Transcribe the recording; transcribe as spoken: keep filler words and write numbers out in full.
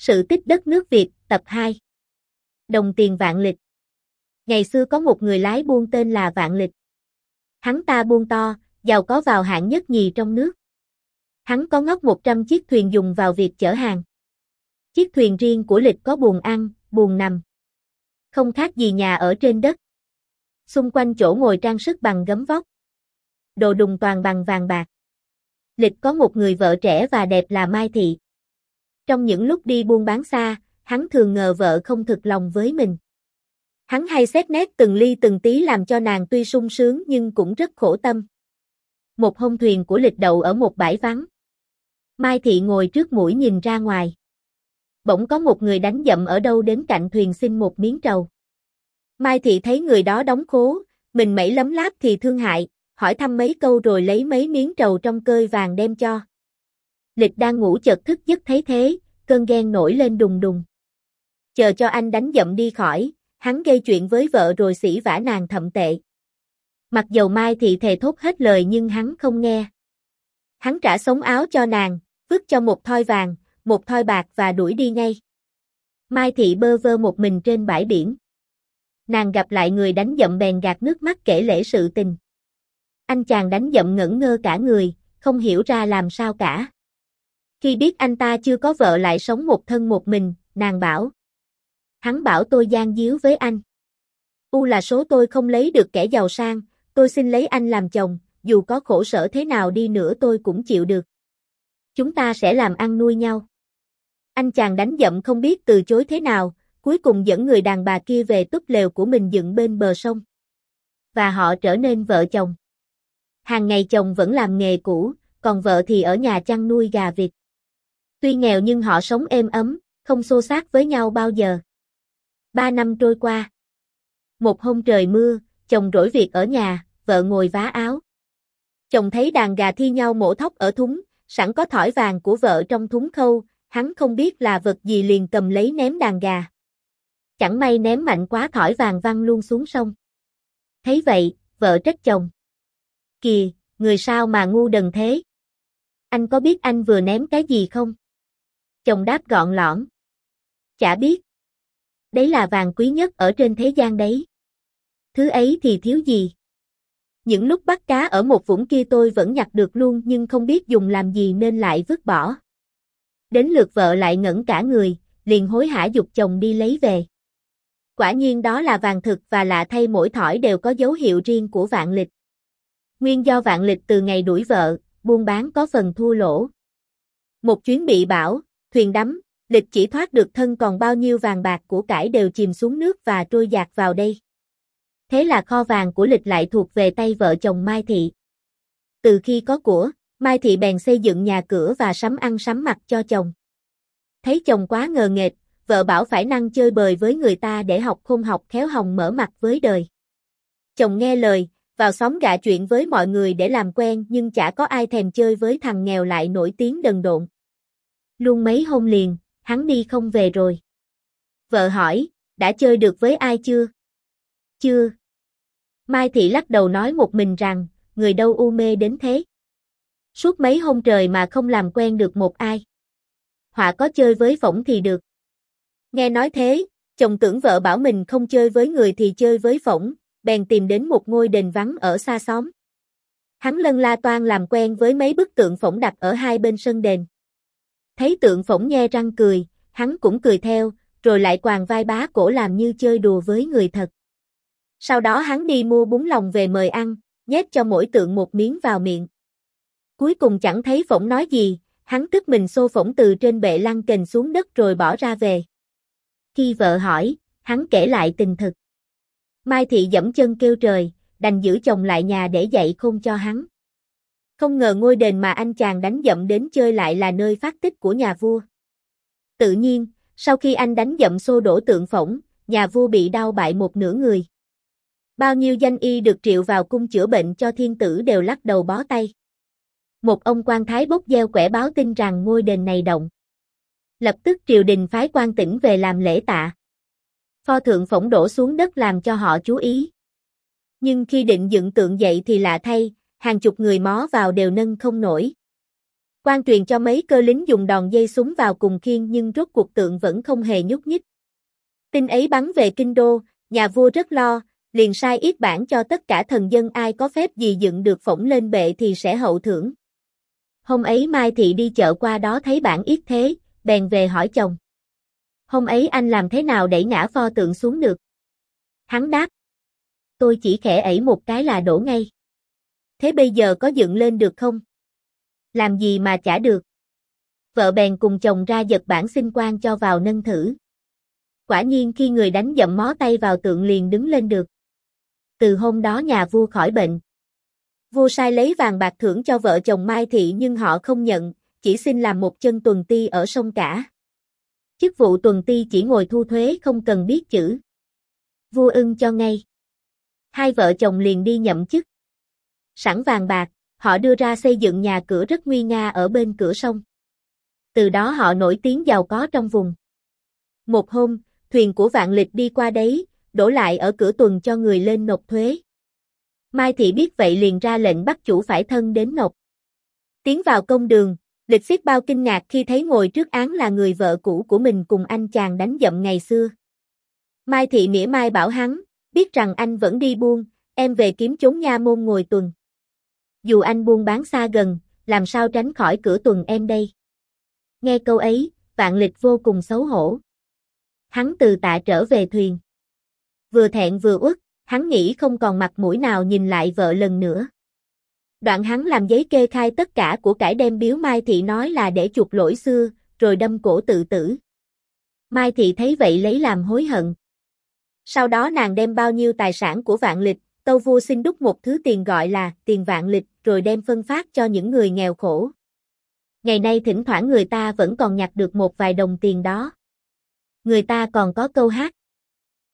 Sự tích đất nước Việt, tập hai. Đồng tiền Vạn Lịch. Ngày xưa có một người lái buôn tên là Vạn Lịch. Hắn ta buôn to, giàu có vào hạng nhất nhì trong nước. Hắn có ngót một trăm chiếc thuyền dùng vào việc chở hàng. Chiếc thuyền riêng của Lịch có buồng ăn, buồng nằm. Không khác gì nhà ở trên đất. Xung quanh chỗ ngồi trang sức bằng gấm vóc. Đồ đùng toàn bằng vàng bạc. Lịch có một người vợ trẻ và đẹp là Mai Thị. Trong những lúc đi buôn bán xa, hắn thường ngờ vợ không thực lòng với mình. Hắn hay xét nét từng ly từng tí làm cho nàng tuy sung sướng nhưng cũng rất khổ tâm. Một hôm thuyền của Lịch đậu ở một bãi vắng. Mai Thị ngồi trước mũi nhìn ra ngoài. Bỗng có một người đánh dậm ở đâu đến cạnh thuyền xin một miếng trầu. Mai Thị thấy người đó đóng khố, mình mẩy lấm láp thì thương hại, hỏi thăm mấy câu rồi lấy mấy miếng trầu trong cơi vàng đem cho. Lịch đang ngủ chợt thức giấc thấy thế, cơn ghen nổi lên đùng đùng. Chờ cho anh đánh dậm đi khỏi, hắn gây chuyện với vợ rồi sỉ vả nàng thậm tệ. Mặc dầu Mai Thị thề thốt hết lời nhưng hắn không nghe. Hắn trả sống áo cho nàng, vứt cho một thoi vàng, một thoi bạc và đuổi đi ngay. Mai Thị bơ vơ một mình trên bãi biển. Nàng gặp lại người đánh dậm bèn gạt nước mắt kể lể sự tình. Anh chàng đánh dậm ngẩn ngơ cả người, không hiểu ra làm sao cả. Khi biết anh ta chưa có vợ lại sống một thân một mình, nàng bảo. Hắn bảo tôi gian díu với anh. U là số tôi không lấy được kẻ giàu sang, tôi xin lấy anh làm chồng, dù có khổ sở thế nào đi nữa tôi cũng chịu được. Chúng ta sẽ làm ăn nuôi nhau. Anh chàng đánh dậm không biết từ chối thế nào, cuối cùng dẫn người đàn bà kia về túp lều của mình dựng bên bờ sông. Và họ trở nên vợ chồng. Hàng ngày chồng vẫn làm nghề cũ, còn vợ thì ở nhà chăn nuôi gà vịt. Tuy nghèo nhưng họ sống êm ấm, không xô xát với nhau bao giờ. Ba năm trôi qua. Một hôm trời mưa, chồng rỗi việc ở nhà, vợ ngồi vá áo. Chồng thấy đàn gà thi nhau mổ thóc ở thúng, sẵn có thỏi vàng của vợ trong thúng khâu, hắn không biết là vật gì liền cầm lấy ném đàn gà. Chẳng may ném mạnh quá thỏi vàng văng luôn xuống sông. Thấy vậy, vợ trách chồng. Kìa, người sao mà ngu đần thế? Anh có biết anh vừa ném cái gì không? Chồng đáp gọn lõn. Chả biết. Đấy là vàng quý nhất ở trên thế gian đấy. Thứ ấy thì thiếu gì? Những lúc bắt cá ở một vũng kia tôi vẫn nhặt được luôn nhưng không biết dùng làm gì nên lại vứt bỏ. Đến lượt vợ lại ngẩn cả người, liền hối hả giục chồng đi lấy về. Quả nhiên đó là vàng thực và lạ thay mỗi thỏi đều có dấu hiệu riêng của Vạn Lịch. Nguyên do Vạn Lịch từ ngày đuổi vợ, buôn bán có phần thua lỗ. Một chuyến bị bão, thuyền đắm, Lịch chỉ thoát được thân còn bao nhiêu vàng bạc của cải đều chìm xuống nước và trôi dạt vào đây. Thế là kho vàng của Lịch lại thuộc về tay vợ chồng Mai Thị. Từ khi có của, Mai Thị bèn xây dựng nhà cửa và sắm ăn sắm mặc cho chồng. Thấy chồng quá ngờ nghệch, vợ bảo phải năng chơi bời với người ta để học khôn học khéo hồng mở mặt với đời. Chồng nghe lời, vào xóm gạ chuyện với mọi người để làm quen nhưng chả có ai thèm chơi với thằng nghèo lại nổi tiếng đần độn. Luôn mấy hôm liền, hắn đi không về rồi. Vợ hỏi, đã chơi được với ai chưa? Chưa. Mai Thị lắc đầu nói một mình rằng, người đâu u mê đến thế. Suốt mấy hôm trời mà không làm quen được một ai. Họa có chơi với phỏng thì được. Nghe nói thế, chồng tưởng vợ bảo mình không chơi với người thì chơi với phỏng, bèn tìm đến một ngôi đền vắng ở xa xóm. Hắn lân la toan làm quen với mấy bức tượng phỏng đặt ở hai bên sân đền. Thấy tượng phỏng nhe răng cười, hắn cũng cười theo, rồi lại quàng vai bá cổ làm như chơi đùa với người thật. Sau đó hắn đi mua bún lòng về mời ăn, nhét cho mỗi tượng một miếng vào miệng. Cuối cùng chẳng thấy phỏng nói gì, hắn tức mình xô phỏng từ trên bệ lăn kềnh xuống đất rồi bỏ ra về. Khi vợ hỏi, hắn kể lại tình thực. Mai Thị giẫm chân kêu trời, đành giữ chồng lại nhà để dạy khôn cho hắn. Không ngờ ngôi đền mà anh chàng đánh dậm đến chơi lại là nơi phát tích của nhà vua. Tự nhiên, sau khi anh đánh dậm xô đổ tượng phỏng, nhà vua bị đau bại một nửa người. Bao nhiêu danh y được triệu vào cung chữa bệnh cho thiên tử đều lắc đầu bó tay. Một ông quan thái bốc gieo quẻ báo tin rằng ngôi đền này động. Lập tức triều đình phái quan tỉnh về làm lễ tạ. Pho tượng phỏng đổ xuống đất làm cho họ chú ý. Nhưng khi định dựng tượng dậy thì lạ thay, hàng chục người mó vào đều nâng không nổi. Quan truyền cho mấy cơ lính dùng đòn dây súng vào cùng khiên nhưng rốt cuộc tượng vẫn không hề nhúc nhích. Tin ấy bắn về kinh đô, nhà vua rất lo, liền sai yết bản cho tất cả thần dân ai có phép gì dựng được phổng lên bệ thì sẽ hậu thưởng. Hôm ấy Mai Thị đi chợ qua đó thấy bản yết thế, bèn về hỏi chồng. Hôm ấy anh làm thế nào đẩy ngã pho tượng xuống được? Hắn đáp. Tôi chỉ khẽ ẩy một cái là đổ ngay. Thế bây giờ có dựng lên được không? Làm gì mà chả được. Vợ bèn cùng chồng ra giật bản xin quan cho vào nâng thử. Quả nhiên khi người đánh dậm mó tay vào tượng liền đứng lên được. Từ hôm đó nhà vua khỏi bệnh. Vua sai lấy vàng bạc thưởng cho vợ chồng Mai Thị nhưng họ không nhận, chỉ xin làm một chân tuần ti ở sông Cả. Chức vụ tuần ti chỉ ngồi thu thuế không cần biết chữ. Vua ưng cho ngay. Hai vợ chồng liền đi nhậm chức. Sẵn vàng bạc, họ đưa ra xây dựng nhà cửa rất nguy nga ở bên cửa sông. Từ đó họ nổi tiếng giàu có trong vùng. Một hôm, thuyền của Vạn Lịch đi qua đấy, đổ lại ở cửa tuần cho người lên nộp thuế. Mai Thị biết vậy liền ra lệnh bắt chủ phải thân đến nộp. Tiến vào công đường, Lịch xiết bao kinh ngạc khi thấy ngồi trước án là người vợ cũ của mình cùng anh chàng đánh dậm ngày xưa. Mai Thị mỉa mai bảo hắn, biết rằng anh vẫn đi buôn, em về kiếm chốn nha môn ngồi tuần. Dù anh buôn bán xa gần, làm sao tránh khỏi cửa tuần em đây. Nghe câu ấy, Vạn Lịch vô cùng xấu hổ. Hắn từ tạ trở về thuyền. Vừa thẹn vừa uất, hắn nghĩ không còn mặt mũi nào nhìn lại vợ lần nữa. Đoạn hắn làm giấy kê khai tất cả của cải đem biếu Mai Thị nói là để chuộc lỗi xưa, rồi đâm cổ tự tử. Mai Thị thấy vậy lấy làm hối hận. Sau đó nàng đem bao nhiêu tài sản của Vạn Lịch, tâu vua xin đúc một thứ tiền gọi là tiền Vạn Lịch rồi đem phân phát cho những người nghèo khổ. Ngày nay thỉnh thoảng người ta vẫn còn nhặt được một vài đồng tiền đó. Người ta còn có câu hát,